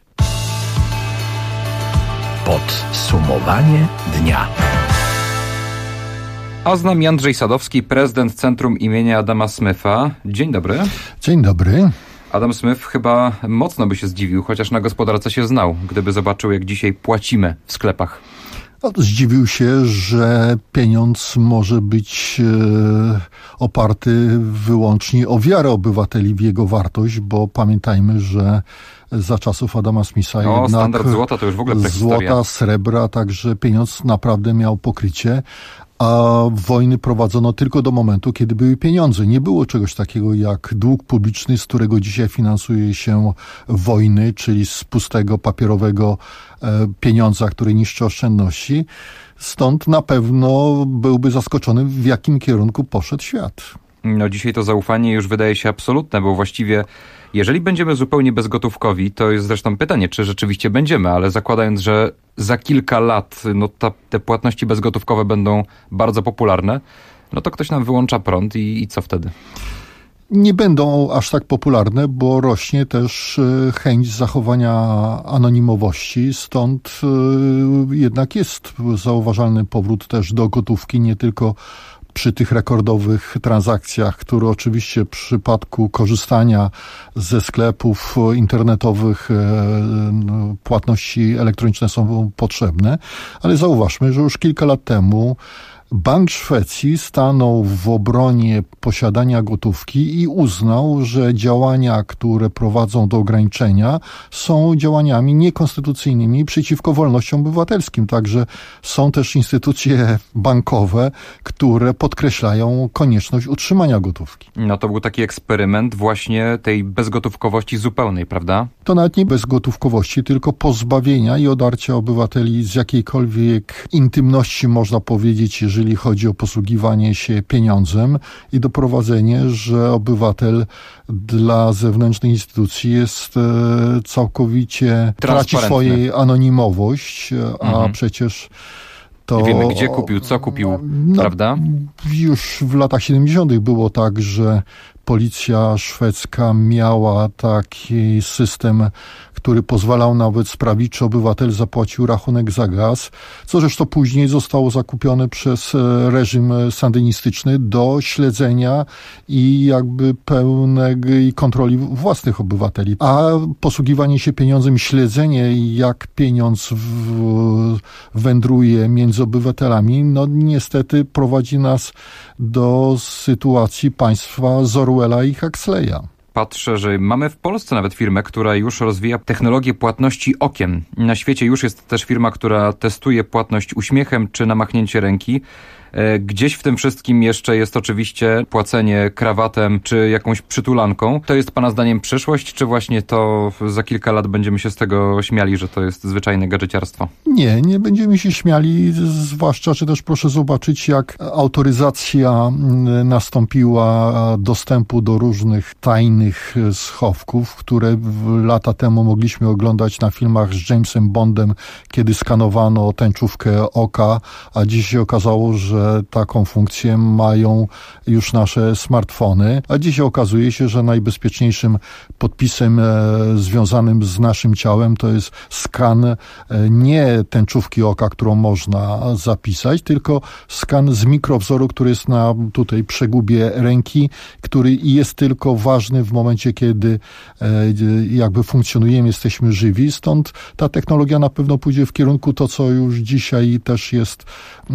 Podsumowanie dnia. A z nami Andrzej Sadowski, prezydent Centrum imienia Adama Smitha. Dzień dobry. Dzień dobry. Adam Smith chyba mocno by się zdziwił, chociaż na gospodarce się znał, gdyby zobaczył, jak dzisiaj płacimy w sklepach. Zdziwił się, że pieniądz może być oparty wyłącznie o wiarę obywateli w jego wartość, bo pamiętajmy, że za czasów Adama Smitha jednak standard złota to już w ogóle prehistoria. Złota, srebra, także pieniądz naprawdę miał pokrycie. A wojny prowadzono tylko do momentu, kiedy były pieniądze. Nie było czegoś takiego jak dług publiczny, z którego dzisiaj finansuje się wojny, czyli z pustego, papierowego pieniądza, który niszczy oszczędności. Stąd na pewno byłby zaskoczony, w jakim kierunku poszedł świat. No dzisiaj to zaufanie już wydaje się absolutne, bo właściwie jeżeli będziemy zupełnie bezgotówkowi, to jest zresztą pytanie, czy rzeczywiście będziemy, ale zakładając, że za kilka lat te płatności bezgotówkowe będą bardzo popularne, no to ktoś nam wyłącza prąd i co wtedy? Nie będą aż tak popularne, bo rośnie też chęć zachowania anonimowości, stąd jednak jest zauważalny powrót też do gotówki, nie tylko przy tych rekordowych transakcjach, które oczywiście w przypadku korzystania ze sklepów internetowych płatności elektroniczne są potrzebne, ale zauważmy, że już kilka lat temu Bank Szwecji stanął w obronie posiadania gotówki i uznał, że działania, które prowadzą do ograniczenia, są działaniami niekonstytucyjnymi przeciwko wolnościom obywatelskim. Także są też instytucje bankowe, które podkreślają konieczność utrzymania gotówki. No to był taki eksperyment właśnie tej bezgotówkowości zupełnej, prawda? To nawet nie bezgotówkowości, tylko pozbawienia i odarcia obywateli z jakiejkolwiek intymności, można powiedzieć, jeżeli chodzi o posługiwanie się pieniądzem i doprowadzenie, że obywatel dla zewnętrznej instytucji jest całkowicie traci swojej anonimowość, a przecież to... Nie wiemy, gdzie kupił, co kupił, prawda? Już w latach 70. było tak, że policja szwedzka miała taki system, który pozwalał nawet sprawić, czy obywatel zapłacił rachunek za gaz, co zresztą później zostało zakupione przez reżim sandynistyczny do śledzenia i jakby pełnej kontroli własnych obywateli. A posługiwanie się pieniądzem, śledzenie, jak pieniądz wędruje między obywatelami, no niestety prowadzi nas do sytuacji państwa z Orwella i Huxleya. Patrzę, że mamy w Polsce nawet firmę, która już rozwija technologię płatności okiem. Na świecie już jest też firma, która testuje płatność uśmiechem czy na machnięcie ręki. Gdzieś w tym wszystkim jeszcze jest oczywiście płacenie krawatem czy jakąś przytulanką. To jest pana zdaniem przyszłość, czy właśnie to za kilka lat będziemy się z tego śmiali, że to jest zwyczajne gadżeciarstwo? Nie będziemy się śmiali, zwłaszcza, czy też proszę zobaczyć, jak autoryzacja nastąpiła dostępu do różnych tajnych schowków, które lata temu mogliśmy oglądać na filmach z Jamesem Bondem, kiedy skanowano tęczówkę oka, a dziś się okazało, że taką funkcję mają już nasze smartfony, a dzisiaj okazuje się, że najbezpieczniejszym podpisem związanym z naszym ciałem to jest skan nie tęczówki oka, którą można zapisać, tylko skan z mikrowzoru, który jest na tutaj przegubie ręki, który jest tylko ważny w momencie, kiedy jakby funkcjonujemy, jesteśmy żywi. Stąd ta technologia na pewno pójdzie w kierunku to, co już dzisiaj też jest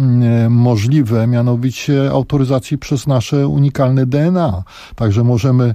możliwe, mianowicie autoryzacji przez nasze unikalne DNA. Także możemy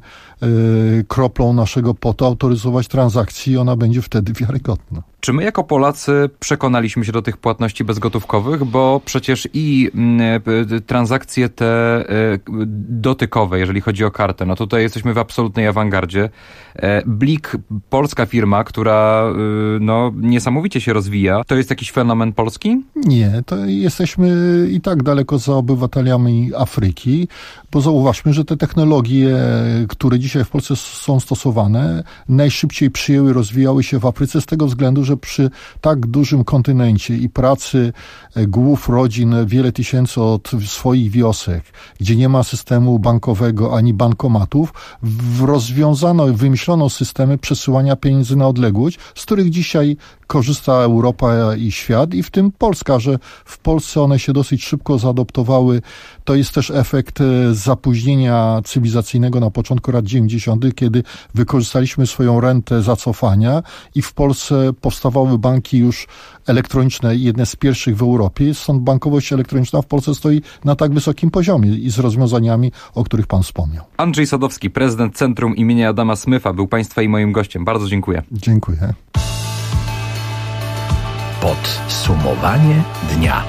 kroplą naszego potu autoryzować transakcję i ona będzie wtedy wiarygodna. Czy my jako Polacy przekonaliśmy się do tych płatności bezgotówkowych, bo przecież i transakcje te dotykowe, jeżeli chodzi o kartę, no tutaj jesteśmy w absolutnej awangardzie. Blik, polska firma, która no niesamowicie się rozwija, to jest jakiś fenomen polski? Nie, to jesteśmy i tak daleko za obywatelami Afryki, bo zauważmy, że te technologie, które dzisiaj w Polsce są stosowane, najszybciej przyjęły, rozwijały się w Afryce z tego względu, że przy tak dużym kontynencie i pracy głów rodzin, wiele tysięcy od swoich wiosek, gdzie nie ma systemu bankowego ani bankomatów, rozwiązano i wymyślono systemy przesyłania pieniędzy na odległość, z których dzisiaj korzysta Europa i świat, i w tym Polska, że w Polsce one się dosyć szybko zaadoptowały. To jest też efekt zapóźnienia cywilizacyjnego na początku lat 90., kiedy wykorzystaliśmy swoją rentę zacofania i w Polsce powstawały banki już elektroniczne, jedne z pierwszych w Europie. Stąd bankowość elektroniczna w Polsce stoi na tak wysokim poziomie i z rozwiązaniami, o których pan wspomniał. Andrzej Sadowski, prezydent Centrum imienia Adama Smytha, był państwa i moim gościem. Bardzo dziękuję. Dziękuję. Podsumowanie dnia.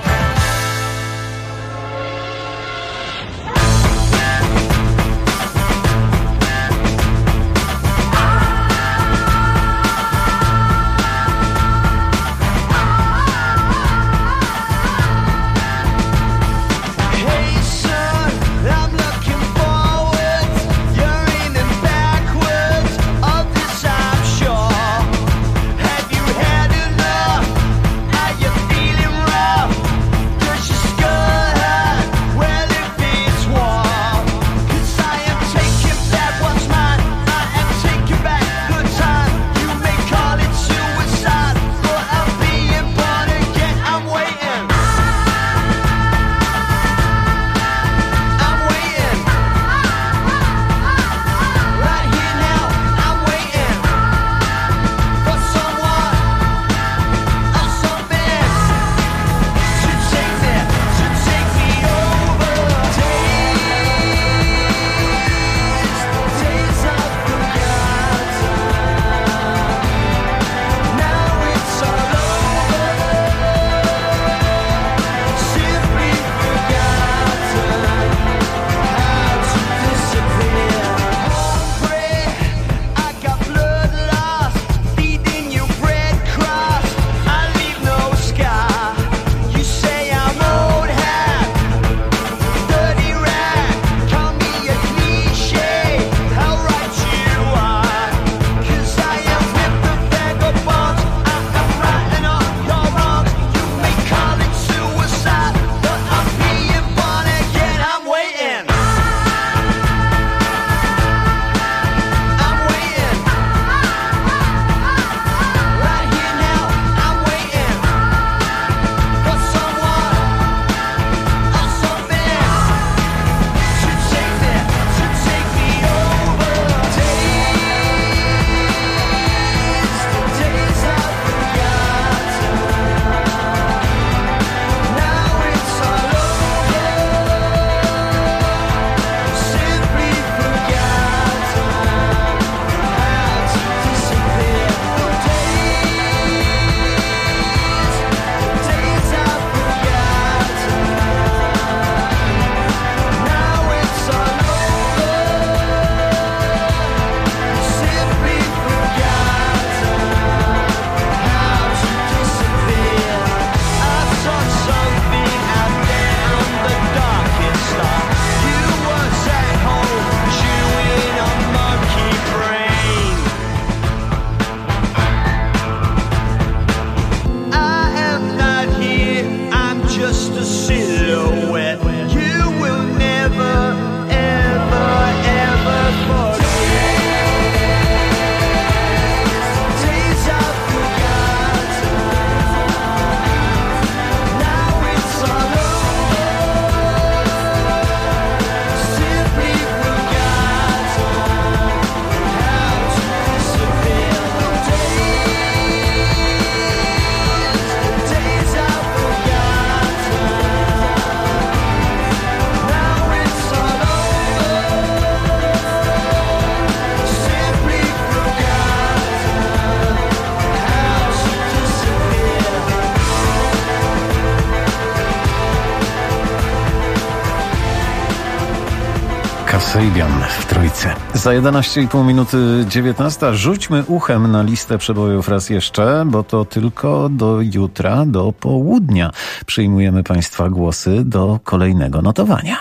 Kasabian w Trójce. Za 11,5 minuty 19. Rzućmy uchem na listę przebojów raz jeszcze, bo to tylko do jutra, do południa przyjmujemy Państwa głosy do kolejnego notowania.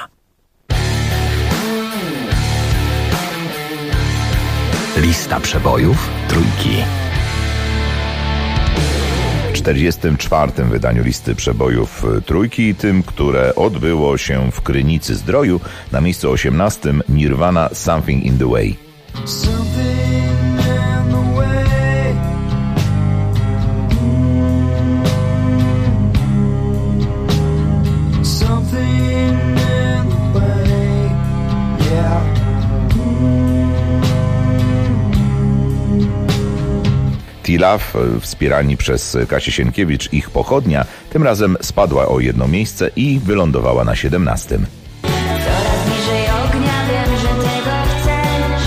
Lista przebojów Trójki. W 44. wydaniu listy przebojów Trójki, tym, które odbyło się w Krynicy Zdroju, na miejscu 18 Nirvana Something in the Way. T-Love, wspierani przez Kasię Sienkiewicz, ich pochodnia, tym razem spadła o jedno miejsce i wylądowała na 17. Coraz bliżej ognia, wiem, że tego chcesz.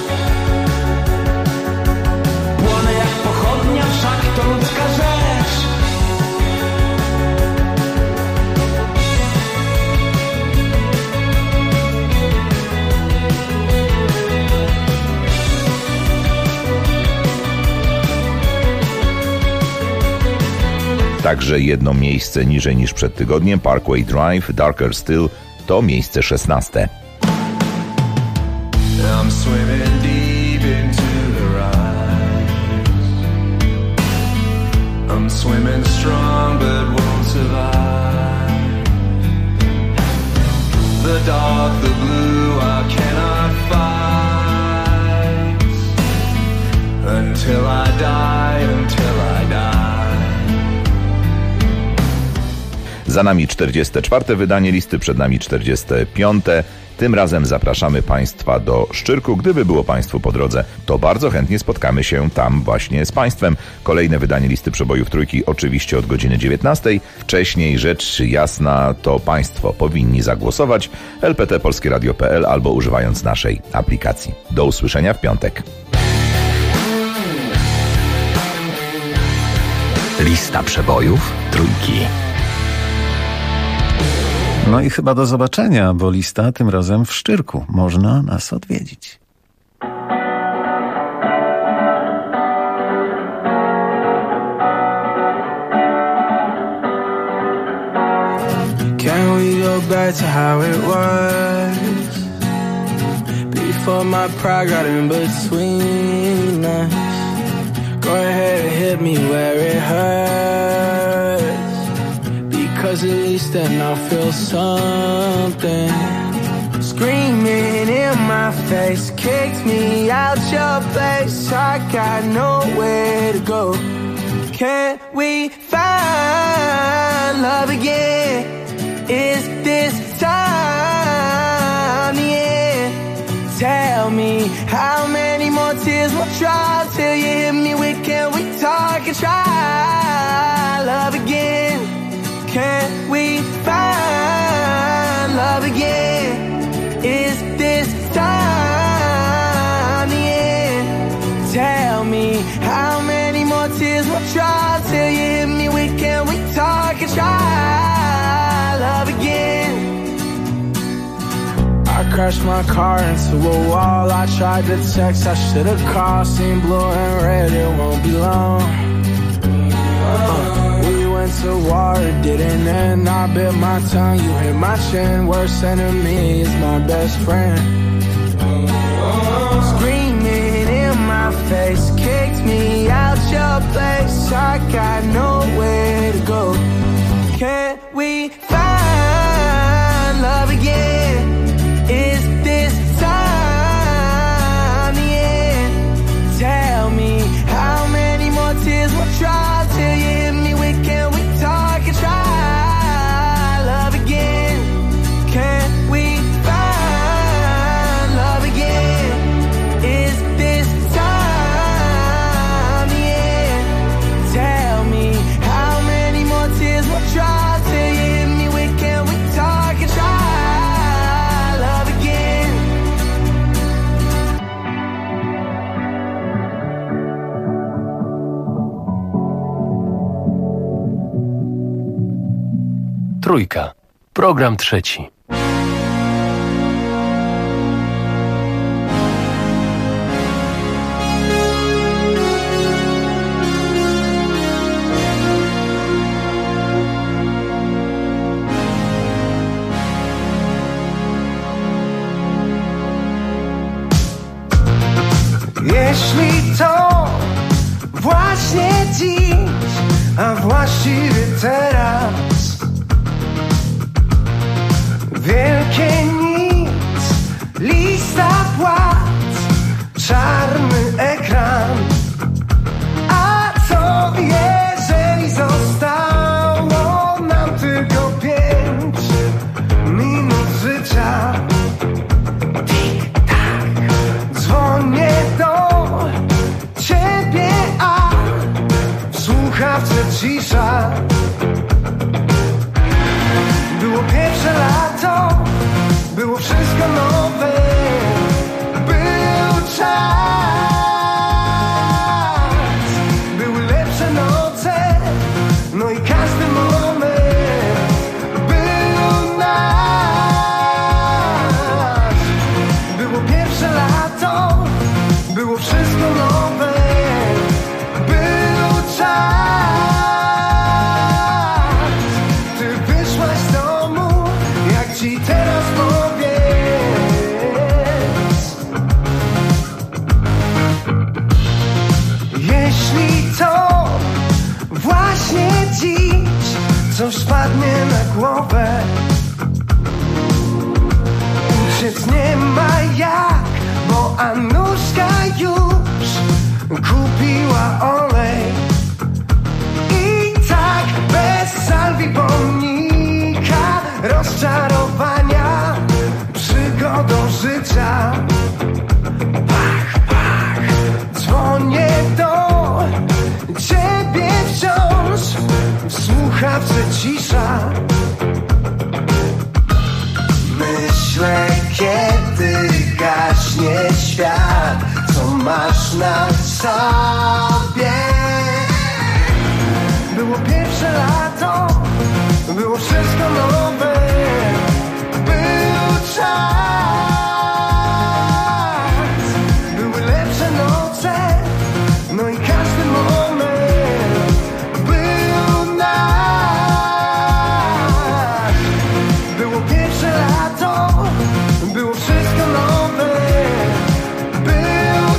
Płonę jak pochodnia, wszak to ludzka rzecz. Także jedno miejsce niżej niż przed tygodniem, Parkway Drive, Darker Still, to miejsce 16. I'm swimming deep into the rise. I'm swimming strong but won't survive. The dark, the blue, I cannot fight. Until I die, until I die. Za nami 44. wydanie listy, przed nami 45. Tym razem zapraszamy Państwa do Szczyrku. Gdyby było Państwu po drodze, to bardzo chętnie spotkamy się tam właśnie z Państwem. Kolejne wydanie listy przebojów Trójki oczywiście od godziny 19. Wcześniej, rzecz jasna, to Państwo powinni zagłosować lptpolskieradio.pl albo używając naszej aplikacji. Do usłyszenia w piątek. Lista przebojów Trójki. No i chyba do zobaczenia, bo lista tym razem w Szczyrku. Można nas odwiedzić. Can we go back to how it was? Before my pride got in between us. Go ahead and hit me where it hurts. Because at least then I'll feel something. Screaming in my face, kicked me out your place. I got nowhere to go. Can we find love again? Is this time the end? Tell me how many more tears will drop till you hit me with, can we talk and try love again? Can we find love again? Is this time the end? Tell me how many more tears will drop till you hit me with, can we talk and try love again? I crashed my car into a wall. I tried to text, I should've called. Seen blue and red, it won't be long. We went to war, it didn't end. I bit my tongue, you hit my chin. Worst enemy is my best friend. Screaming in my face, kicked me out your place. I got nowhere to go. Can we find love again? Is this time the end? Tell me how many more tears will drop till you hit me with, can we talk and try love again? Can we find love again? Is this time the end? Tell me how many more tears will drop till you hit me with, can we talk and try love again? Trójka. Program trzeci. Jeśli to właśnie dziś, a właściwie teraz, wielkie nic, lista płac, czarny ekran. A co jeżeli zostało nam tylko 5 minut życia? Tik-tak, dzwonię do ciebie, a w słuchawce cisza. Było pierwsze lato, było wszystko nowe, był czas. Były lepsze noce, no i każdy moment był nasz. Było pierwsze lato, było wszystko nowe, był czas. Ty wyszłaś z domu, jak ci teraz powiedz. Jeśli to właśnie dziś coś spadnie na głowę, uciec nie ma jak, bo Anuszka już kupiła olej. I tak bez salwi pomnika, rozczarowania, przygodą życia. Pach, pach, dzwonię do ciebie wciąż, w słuchawce cisza. Myślę, kiedy gaśnie świat, co masz na sobie. Było pierwsze lato, było wszystko nowe, był czas. Były lepsze noce, no i każdy moment był nasz. Było pierwsze lato, było wszystko nowe, był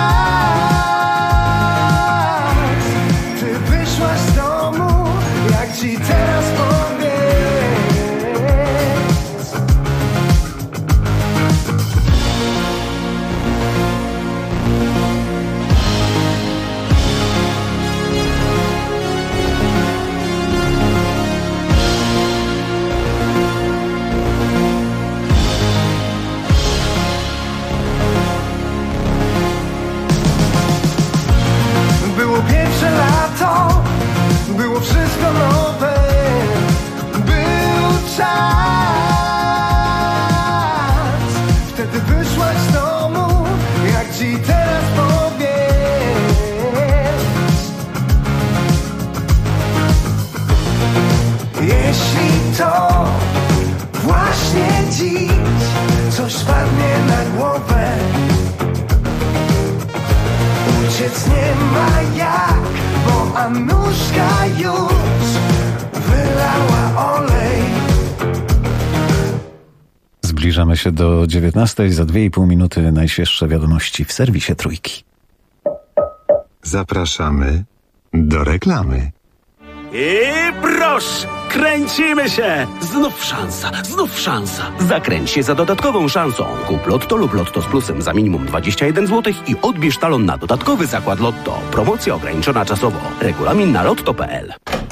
czas. Ty wyszłaś z domu, jak ci teraz powiedz. Było pierwsze lato, było wszystko nowe, był czas. Wtedy wyszłaś z domu, jak ci teraz powiedz. Jeśli to właśnie dziś coś spadnie na głowę, uciec nie ma jak, bo Anuszka już wylała olej. Zbliżamy się do 19:00. Za 2,5 minuty najświeższe wiadomości w serwisie Trójki. Zapraszamy do reklamy. I proszę, kręcimy się! Znów szansa. Zakręć się za dodatkową szansą. Kup Lotto lub Lotto z plusem za minimum 21 zł i odbierz talon na dodatkowy zakład Lotto. Promocja ograniczona czasowo. Regulamin na lotto.pl.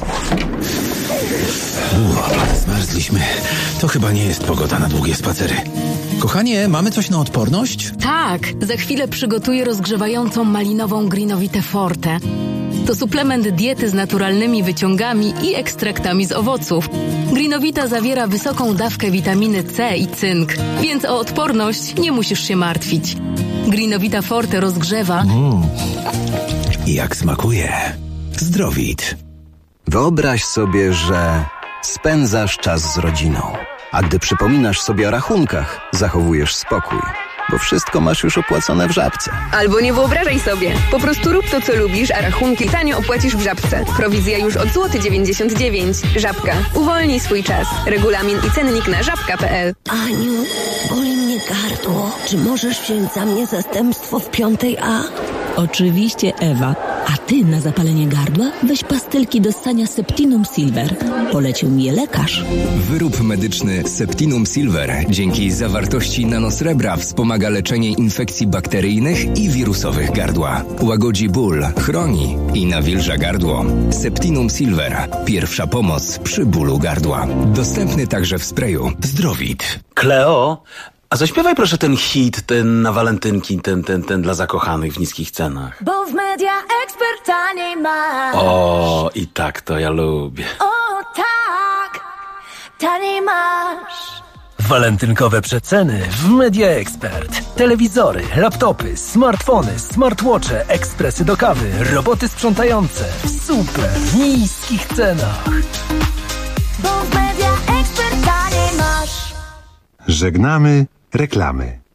Zmarzliśmy. To chyba nie jest pogoda na długie spacery. Kochanie, mamy coś na odporność? Tak, za chwilę przygotuję rozgrzewającą malinową Greenowitę Forte. To suplement diety z naturalnymi wyciągami i ekstraktami z owoców. Greenowita zawiera wysoką dawkę witaminy C i cynk, więc o odporność nie musisz się martwić. Greenowita Forte rozgrzewa. Jak smakuje. Zdrowit. Wyobraź sobie, że spędzasz czas z rodziną, a gdy przypominasz sobie o rachunkach, zachowujesz spokój, bo wszystko masz już opłacone w Żabce. Albo nie wyobrażaj sobie. Po prostu rób to, co lubisz, a rachunki tanio opłacisz w Żabce. Prowizja już od złoty 99 zł. Żabka. Uwolnij swój czas. Regulamin i cennik na żabka.pl. Aniu, boli mnie gardło. Czy możesz wziąć za mnie zastępstwo w 5A? Oczywiście Ewa. A ty na zapalenie gardła weź pastylki do ssania Septinum Silver. Polecił mi je lekarz. Wyrób medyczny Septinum Silver dzięki zawartości nanosrebra wspomaga leczenie infekcji bakteryjnych i wirusowych gardła. Łagodzi ból, chroni i nawilża gardło. Septinum Silver. Pierwsza pomoc przy bólu gardła. Dostępny także w sprayu. Zdrowit. Kleo, a zaśpiewaj proszę ten hit, ten na walentynki, ten dla zakochanych w niskich cenach. Bo w Media Expert taniej masz. O, i tak to ja lubię. O tak, taniej masz. Walentynkowe przeceny w Media Expert. Telewizory, laptopy, smartfony, smartwatche, ekspresy do kawy, roboty sprzątające w super niskich cenach. Bo w Media Expert taniej masz. Żegnamy reklamy.